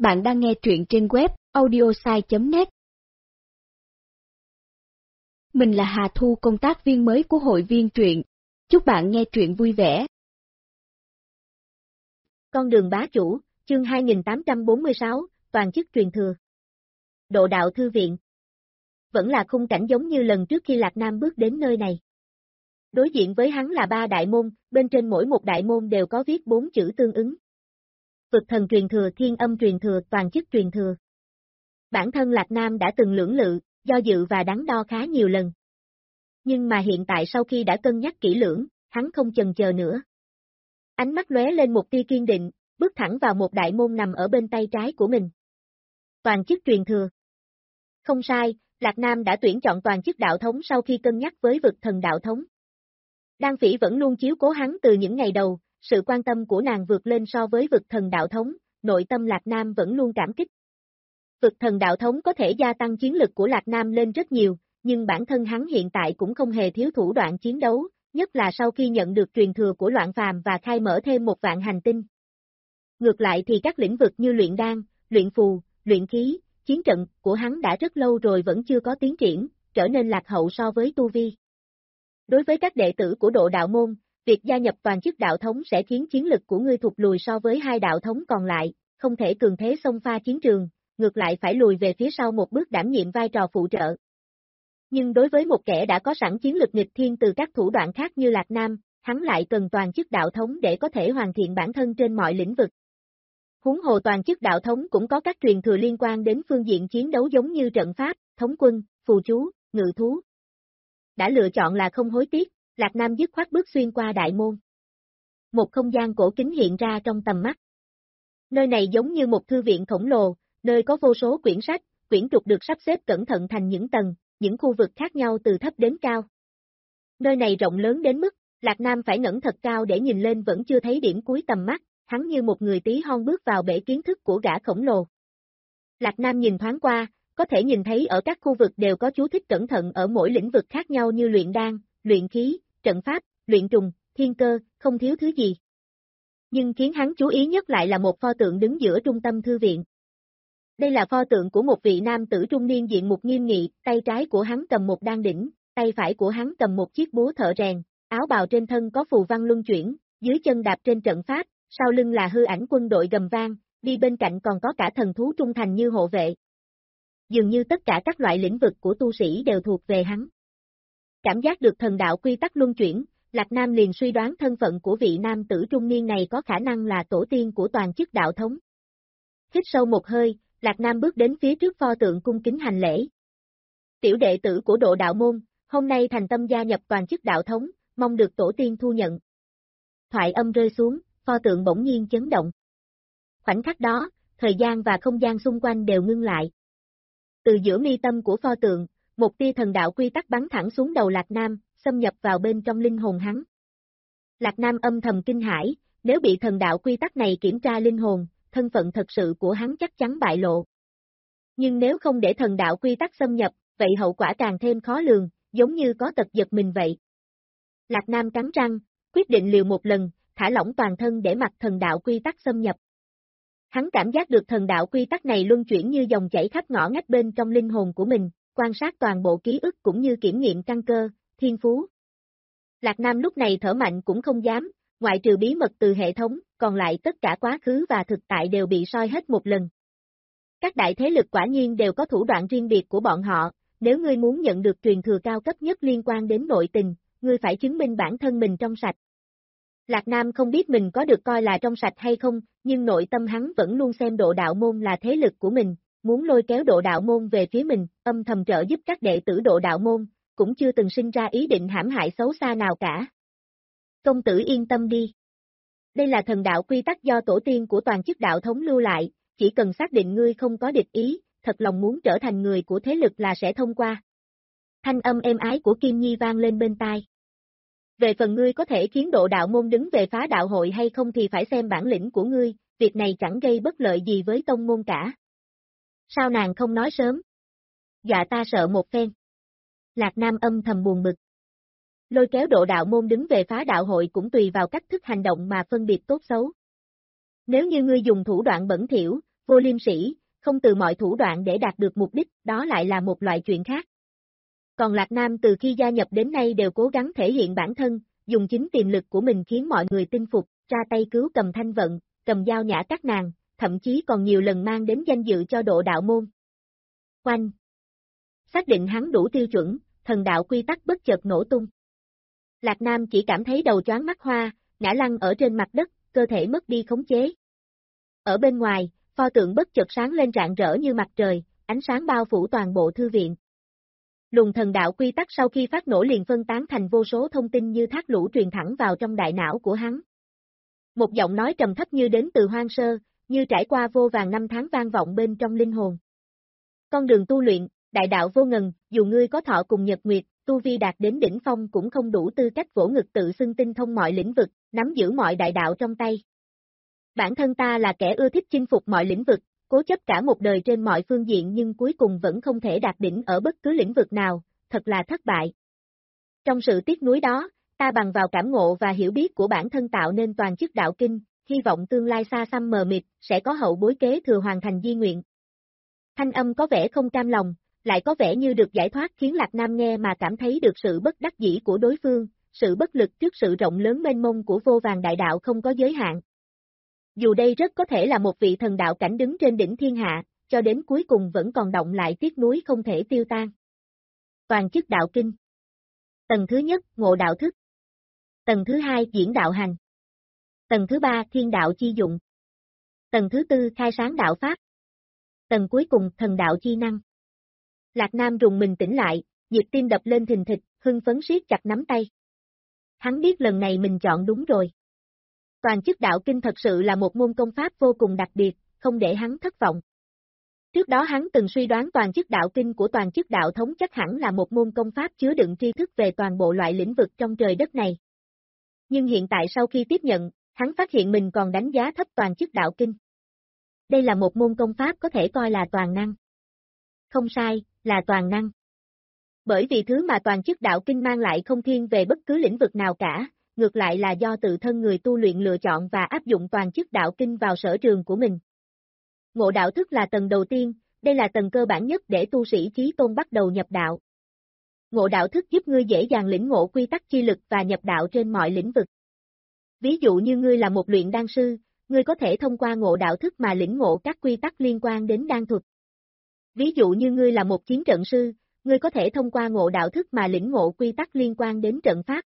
Bạn đang nghe truyện trên web audiosai.net. Mình là Hà Thu, công tác viên mới của hội viên truyện. Chúc bạn nghe truyện vui vẻ. Con đường bá chủ, chương 2846, toàn chức truyền thừa. Độ đạo thư viện. Vẫn là khung cảnh giống như lần trước khi Lạc Nam bước đến nơi này. Đối diện với hắn là 3 đại môn, bên trên mỗi một đại môn đều có viết 4 chữ tương ứng. Vực thần truyền thừa, thiên âm truyền thừa, toàn chức truyền thừa. Bản thân Lạc Nam đã từng lưỡng lự, do dự và đắn đo khá nhiều lần. Nhưng mà hiện tại sau khi đã cân nhắc kỹ lưỡng, hắn không chần chờ nữa. Ánh mắt lóe lên một tia kiên định, bước thẳng vào một đại môn nằm ở bên tay trái của mình. Toàn chức truyền thừa. Không sai, Lạc Nam đã tuyển chọn toàn chức đạo thống sau khi cân nhắc với vực thần đạo thống. Đan Phỉ vẫn luôn chiếu cố hắn từ những ngày đầu, sự quan tâm của nàng vượt lên so với vực thần đạo thống, nội tâm Lạc Nam vẫn luôn cảm kích. Vực thần đạo thống có thể gia tăng chiến lực của Lạc Nam lên rất nhiều, nhưng bản thân hắn hiện tại cũng không hề thiếu thủ đoạn chiến đấu, nhất là sau khi nhận được truyền thừa của Loạn Phàm và khai mở thêm một vạn hành tinh. Ngược lại thì các lĩnh vực như luyện đan, luyện phù, luyện khí, chiến trận của hắn đã rất lâu rồi vẫn chưa có tiến triển, trở nên lạc hậu so với tu vi. Đối với các đệ tử của Độ đạo môn, việc gia nhập toàn chức đạo thống sẽ khiến chiến lực của ngươi thụt lùi so với hai đạo thống còn lại, không thể cường thế xông pha chiến trường, ngược lại phải lùi về phía sau một bước đảm nhiệm vai trò phụ trợ. Nhưng đối với một kẻ đã có sẵn chiến lực nghịch thiên từ các thủ đoạn khác như Lạc Nam, hắn lại cần toàn chức đạo thống để có thể hoàn thiện bản thân trên mọi lĩnh vực. Huống hồ toàn chức đạo thống cũng có các truyền thừa liên quan đến phương diện chiến đấu giống như trận pháp, thống quân, phù chú, ngự thú. Đã lựa chọn là không hối tiếc, Lạc Nam dứt khoát bước xuyên qua đại môn. Một không gian cổ kính hiện ra trong tầm mắt. Nơi này giống như một thư viện khổng lồ, nơi có vô số quyển sách, quyển trục được sắp xếp cẩn thận thành những tầng, những khu vực khác nhau từ thấp đến cao. Nơi này rộng lớn đến mức, Lạc Nam phải ngẩng thật cao để nhìn lên vẫn chưa thấy điểm cuối tầm mắt, hắn như một người tí hon bước vào bể kiến thức của gã khổng lồ. Lạc Nam nhìn thoáng qua, có thể nhìn thấy ở các khu vực đều có chú thích cẩn thận ở mỗi lĩnh vực khác nhau như luyện đan, luyện khí, trận pháp, luyện trùng, thiên cơ, không thiếu thứ gì. Nhưng khiến hắn chú ý nhất lại là một pho tượng đứng giữa trung tâm thư viện. Đây là pho tượng của một vị nam tử trung niên diện mục nghiêm nghị, tay trái của hắn cầm một đan đỉnh, tay phải của hắn cầm một chiếc búa thợ rèn, áo bào trên thân có phù văn luân chuyển, dưới chân đạp trên trận pháp, sau lưng là hư ảnh quân đội gầm vang, đi bên cạnh còn có cả thần thú trung thành như hộ vệ. Dường như tất cả các loại lĩnh vực của tu sĩ đều thuộc về hắn. Cảm giác được thần đạo quy tắc luân chuyển, Lạc Nam liền suy đoán thân phận của vị nam tử trung niên này có khả năng là tổ tiên của toàn chức đạo thống. Hít sâu một hơi, Lạc Nam bước đến phía trước pho tượng cung kính hành lễ. Tiểu đệ tử của Độ đạo môn, hôm nay thành tâm gia nhập toàn chức đạo thống, mong được tổ tiên thu nhận. Thoại âm rơi xuống, pho tượng bỗng nhiên chấn động. Khoảnh khắc đó, thời gian và không gian xung quanh đều ngưng lại. Từ giữa mi tâm của pho tượng, một tia thần đạo quy tắc bắn thẳng xuống đầu Lạc Nam, xâm nhập vào bên trong linh hồn hắn. Lạc Nam âm thầm kinh hãi, nếu bị thần đạo quy tắc này kiểm tra linh hồn, thân phận thật sự của hắn chắc chắn bại lộ. Nhưng nếu không để thần đạo quy tắc xâm nhập, vậy hậu quả càng thêm khó lường, giống như có tật giật mình vậy. Lạc Nam cắn răng, quyết định liều một lần, thả lỏng toàn thân để mặc thần đạo quy tắc xâm nhập. Hắn cảm giác được thần đạo quy tắc này luân chuyển như dòng chảy khắp ngõ ngách bên trong linh hồn của mình, quan sát toàn bộ ký ức cũng như kiểm nghiệm căn cơ, thiên phú. Lạc Nam lúc này thở mạnh cũng không dám, ngoại trừ bí mật từ hệ thống, còn lại tất cả quá khứ và thực tại đều bị soi hết một lần. Các đại thế lực quả nhiên đều có thủ đoạn riêng biệt của bọn họ, nếu ngươi muốn nhận được truyền thừa cao cấp nhất liên quan đến nội tình, ngươi phải chứng minh bản thân mình trong sạch. Lạc Nam không biết mình có được coi là trong sạch hay không, nhưng nội tâm hắn vẫn luôn xem Độ đạo môn là thế lực của mình, muốn lôi kéo Độ đạo môn về phía mình, âm thầm trợ giúp các đệ tử Độ đạo môn, cũng chưa từng sinh ra ý định hãm hại xấu xa nào cả. Công tử yên tâm đi. Đây là thần đạo quy tắc do tổ tiên của toàn chức đạo thống lưu lại, chỉ cần xác định ngươi không có địch ý, thật lòng muốn trở thành người của thế lực là sẽ thông qua. Thanh âm êm ái của Kim Nhi vang lên bên tai. Về phần ngươi có thể khiến Độ đạo môn đứng về phá đạo hội hay không thì phải xem bản lĩnh của ngươi, việc này chẳng gây bất lợi gì với tông môn cả. Sao nàng không nói sớm? Dọa ta sợ một phen. Lạc Nam âm thầm buồn bực. Lôi kéo Độ đạo môn đứng về phá đạo hội cũng tùy vào cách thức hành động mà phân biệt tốt xấu. Nếu như ngươi dùng thủ đoạn bẩn thỉu, vô liêm sỉ, không từ mọi thủ đoạn để đạt được mục đích, đó lại là một loại chuyện khác. Còn Lạc Nam từ khi gia nhập đến nay đều cố gắng thể hiện bản thân, dùng chính tiềm lực của mình khiến mọi người tin phục, ra tay cứu Cầm Thanh Vận, cầm dao nhã các nàng, thậm chí còn nhiều lần mang đến danh dự cho Độ Đạo môn. Oanh! Xác định hắn đủ tiêu chuẩn, thần đạo quy tắc bất chợt nổ tung. Lạc Nam chỉ cảm thấy đầu choáng mắt hoa, ngã lăn ở trên mặt đất, cơ thể mất đi khống chế. Ở bên ngoài, pho tượng bất chợt sáng lên rạng rỡ như mặt trời, ánh sáng bao phủ toàn bộ thư viện. Luồng thần đạo quy tắc sau khi phát nổ liền phân tán thành vô số thông tin như thác lũ truyền thẳng vào trong đại não của hắn. Một giọng nói trầm thấp như đến từ hoang sơ, như trải qua vô vàn năm tháng vang vọng bên trong linh hồn. Con đường tu luyện, đại đạo vô ngần, dù ngươi có thọ cùng nhật nguyệt, tu vi đạt đến đỉnh phong cũng không đủ tư cách vỗ ngực tự xưng tinh thông mọi lĩnh vực, nắm giữ mọi đại đạo trong tay. Bản thân ta là kẻ ưa thích chinh phục mọi lĩnh vực, cố chấp cả một đời trên mọi phương diện nhưng cuối cùng vẫn không thể đạt đỉnh ở bất cứ lĩnh vực nào, thật là thất bại. Trong sự tiếc nuối đó, ta bằng vào cảm ngộ và hiểu biết của bản thân tạo nên toàn chức đạo kinh, hy vọng tương lai xa xăm mờ mịt, sẽ có hậu bối kế thừa hoàn thành di nguyện. Thanh âm có vẻ không cam lòng, lại có vẻ như được giải thoát khiến Lạc Nam nghe mà cảm thấy được sự bất đắc dĩ của đối phương, sự bất lực trước sự rộng lớn mênh mông của vô vàn đại đạo không có giới hạn. Dù đây rất có thể là một vị thần đạo cảnh đứng trên đỉnh thiên hạ, cho đến cuối cùng vẫn còn động lại tiếc nuối không thể tiêu tan. Toàn chức đạo kinh. Tầng thứ nhất, ngộ đạo thức. Tầng thứ hai, diễn đạo hành. Tầng thứ ba, thiên đạo chi dụng. Tầng thứ tư, khai sáng đạo pháp. Tầng cuối cùng, thần đạo chi năng. Lạc Nam rùng mình tỉnh lại, nhịp tim đập lên thình thịch, hưng phấn siết chặt nắm tay. Hắn biết lần này mình chọn đúng rồi. Toàn chức đạo kinh thật sự là một môn công pháp vô cùng đặc biệt, không để hắn thất vọng. Trước đó hắn từng suy đoán toàn chức đạo kinh của toàn chức đạo thống chắc hẳn là một môn công pháp chứa đựng tri thức về toàn bộ loại lĩnh vực trong trời đất này. Nhưng hiện tại sau khi tiếp nhận, hắn phát hiện mình còn đánh giá thấp toàn chức đạo kinh. Đây là một môn công pháp có thể coi là toàn năng. Không sai, là toàn năng. Bởi vì thứ mà toàn chức đạo kinh mang lại không thiên về bất cứ lĩnh vực nào cả, ngược lại là do tự thân người tu luyện lựa chọn và áp dụng toàn chức đạo kinh vào sở trường của mình. Ngộ đạo thức là tầng đầu tiên, đây là tầng cơ bản nhất để tu sĩ chí tôn bắt đầu nhập đạo. Ngộ đạo thức giúp ngươi dễ dàng lĩnh ngộ quy tắc chi lực và nhập đạo trên mọi lĩnh vực. Ví dụ như ngươi là một luyện đan sư, ngươi có thể thông qua ngộ đạo thức mà lĩnh ngộ các quy tắc liên quan đến đan thuật. Ví dụ như ngươi là một chiến trận sư, ngươi có thể thông qua ngộ đạo thức mà lĩnh ngộ quy tắc liên quan đến trận pháp.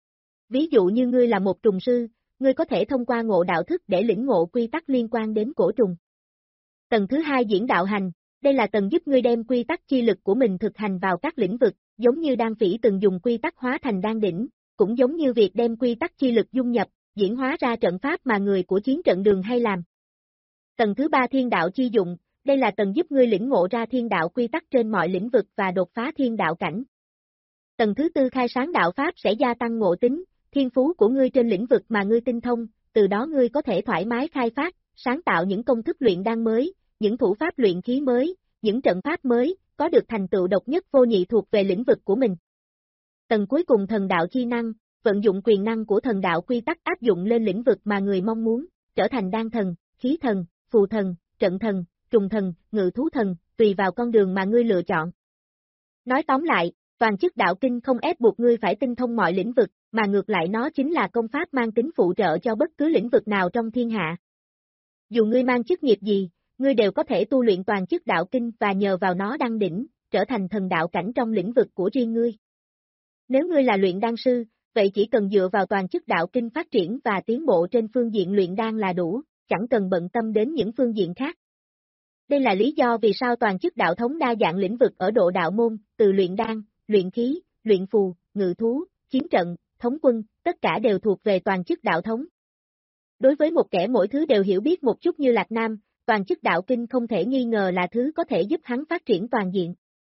Ví dụ như ngươi là một trùng sư, ngươi có thể thông qua ngộ đạo thức để lĩnh ngộ quy tắc liên quan đến cổ trùng. Tầng thứ hai diễn đạo hành, đây là tầng giúp ngươi đem quy tắc chi lực của mình thực hành vào các lĩnh vực, giống như đan phỉ từng dùng quy tắc hóa thành đan đỉnh, cũng giống như việc đem quy tắc chi lực dung nhập, diễn hóa ra trận pháp mà người của chiến trận đường hay làm. Tầng thứ ba thiên đạo chi dụng, đây là tầng giúp ngươi lĩnh ngộ ra thiên đạo quy tắc trên mọi lĩnh vực và đột phá thiên đạo cảnh. Tầng thứ tư khai sáng đạo pháp sẽ gia tăng ngộ tính, thiên phú của ngươi trên lĩnh vực mà ngươi tinh thông, từ đó ngươi có thể thoải mái khai phát, sáng tạo những công thức luyện đan mới, những thủ pháp luyện khí mới, những trận pháp mới, có được thành tựu độc nhất vô nhị thuộc về lĩnh vực của mình. Tầng cuối cùng thần đạo chi năng, vận dụng quyền năng của thần đạo quy tắc áp dụng lên lĩnh vực mà người mong muốn, trở thành đan thần, khí thần, phù thần, trận thần, trùng thần, ngự thú thần, tùy vào con đường mà ngươi lựa chọn. Nói tóm lại, toàn chức đạo kinh không ép buộc ngươi phải tinh thông mọi lĩnh vực, mà ngược lại nó chính là công pháp mang tính phụ trợ cho bất cứ lĩnh vực nào trong thiên hạ. Dù ngươi mang chức nghiệp gì, ngươi đều có thể tu luyện toàn chức đạo kinh và nhờ vào nó đăng đỉnh, trở thành thần đạo cảnh trong lĩnh vực của riêng ngươi. Nếu ngươi là luyện đan sư, vậy chỉ cần dựa vào toàn chức đạo kinh phát triển và tiến bộ trên phương diện luyện đan là đủ, chẳng cần bận tâm đến những phương diện khác. Đây là lý do vì sao toàn chức đạo thống đa dạng lĩnh vực ở Độ Đạo môn, từ luyện đan, luyện khí, luyện phù, ngự thú, chiến trận, thống quân, tất cả đều thuộc về toàn chức đạo thống. Đối với một kẻ mỗi thứ đều hiểu biết một chút như Lạc Nam, toàn chức đạo kinh không thể nghi ngờ là thứ có thể giúp hắn phát triển toàn diện.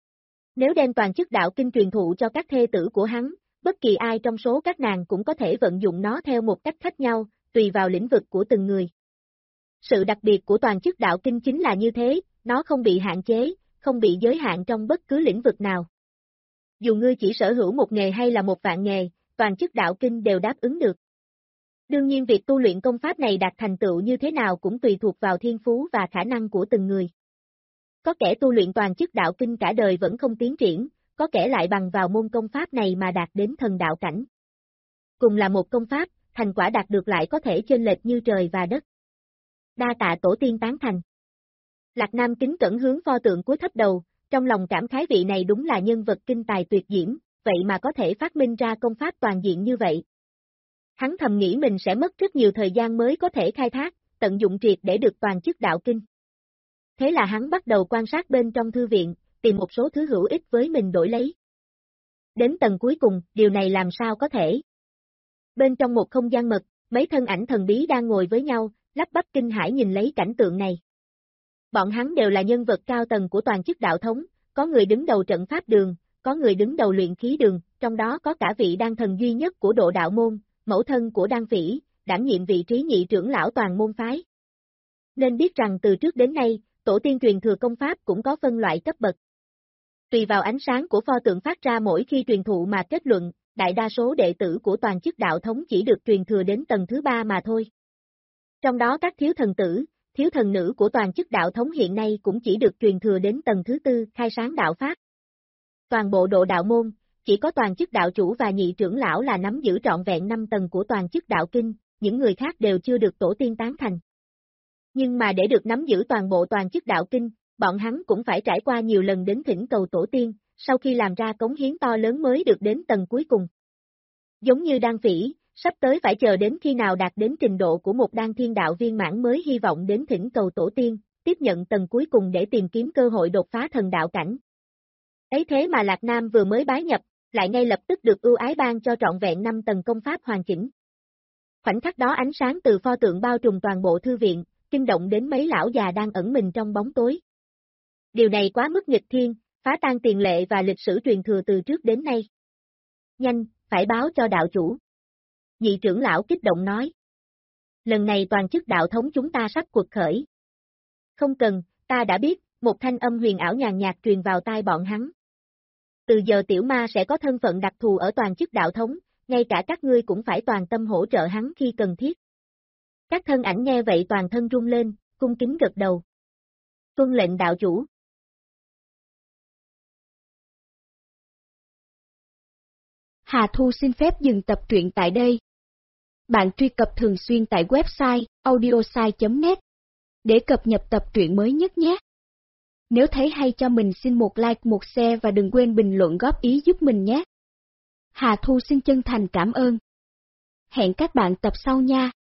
Nếu đem toàn chức đạo kinh truyền thụ cho các thê tử của hắn, bất kỳ ai trong số các nàng cũng có thể vận dụng nó theo một cách khác nhau, tùy vào lĩnh vực của từng người. Sự đặc biệt của toàn chức đạo kinh chính là như thế, nó không bị hạn chế, không bị giới hạn trong bất cứ lĩnh vực nào. Dù ngươi chỉ sở hữu một nghề hay là một vạn nghề, toàn chức đạo kinh đều đáp ứng được. Đương nhiên việc tu luyện công pháp này đạt thành tựu như thế nào cũng tùy thuộc vào thiên phú và khả năng của từng người. Có kẻ tu luyện toàn chức đạo kinh cả đời vẫn không tiến triển, có kẻ lại bằng vào môn công pháp này mà đạt đến thần đạo cảnh. Cùng là một công pháp, thành quả đạt được lại có thể chênh lệch như trời và đất. Đa tạ tổ tiên tán thành. Lạc Nam kính cẩn hướng pho tượng cúi thấp đầu, trong lòng cảm khái vị này đúng là nhân vật kinh tài tuyệt diễm, vậy mà có thể phát minh ra công pháp toàn diện như vậy. Hắn thầm nghĩ mình sẽ mất rất nhiều thời gian mới có thể khai thác, tận dụng triệt để được toàn chức đạo kinh. Thế là hắn bắt đầu quan sát bên trong thư viện, tìm một số thứ hữu ích với mình đổi lấy. Đến tầng cuối cùng, điều này làm sao có thể? Bên trong một không gian mật, mấy thân ảnh thần bí đang ngồi với nhau, lắp bắp kinh hãi nhìn lấy cảnh tượng này. Bọn hắn đều là nhân vật cao tầng của toàn chức đạo thống, có người đứng đầu trận pháp đường, có người đứng đầu luyện khí đường, trong đó có cả vị đan thần duy nhất của độ đạo môn, mẫu thân của đan phỉ, đảm nhiệm vị trí nhị trưởng lão toàn môn phái. Nên biết rằng từ trước đến nay, tổ tiên truyền thừa công pháp cũng có phân loại cấp bậc. Tùy vào ánh sáng của pho tượng phát ra mỗi khi truyền thụ mà kết luận, đại đa số đệ tử của toàn chức đạo thống chỉ được truyền thừa đến tầng thứ 3 mà thôi. Trong đó các thiếu thần tử, thiếu thần nữ của toàn chức đạo thống hiện nay cũng chỉ được truyền thừa đến tầng thứ 4, khai sáng đạo pháp. Toàn bộ độ đạo môn, chỉ có toàn chức đạo chủ và nhị trưởng lão là nắm giữ trọn vẹn 5 tầng của toàn chức đạo kinh, những người khác đều chưa được tổ tiên tán thành. Nhưng mà để được nắm giữ toàn bộ toàn chức đạo kinh, bọn hắn cũng phải trải qua nhiều lần đến thỉnh cầu tổ tiên, sau khi làm ra cống hiến to lớn mới được đến tầng cuối cùng. Giống như đan phỉ, sắp tới phải chờ đến khi nào đạt đến trình độ của một đan thiên đạo viên mãn mới hy vọng đến thỉnh cầu tổ tiên, tiếp nhận tầng cuối cùng để tìm kiếm cơ hội đột phá thần đạo cảnh. Ấy thế mà Lạc Nam vừa mới bái nhập, lại ngay lập tức được ưu ái ban cho trọn vẹn 5 tầng công pháp hoàn chỉnh. Khoảnh khắc đó ánh sáng từ pho tượng bao trùm toàn bộ thư viện, kinh động đến mấy lão già đang ẩn mình trong bóng tối. Điều này quá mức nghịch thiên, phá tan tiền lệ và lịch sử truyền thừa từ trước đến nay. Nhanh, phải báo cho đạo chủ. Nhị trưởng lão kích động nói. Lần này toàn chức đạo thống chúng ta sắp cuộc khởi. Không cần, ta đã biết, một thanh âm huyền ảo nhàn nhạt truyền vào tai bọn hắn. Từ giờ tiểu ma sẽ có thân phận đặc thù ở toàn chức đạo thống, ngay cả các ngươi cũng phải toàn tâm hỗ trợ hắn khi cần thiết. Các thân ảnh nghe vậy toàn thân rung lên, cung kính gật đầu. Tuân lệnh đạo chủ. Hà Thu xin phép dừng tập truyện tại đây. Bạn truy cập thường xuyên tại website audiosai.net để cập nhật tập truyện mới nhất nhé. Nếu thấy hay cho mình xin một like, một share và đừng quên bình luận góp ý giúp mình nhé. Hà Thu xin chân thành cảm ơn. Hẹn các bạn tập sau nha.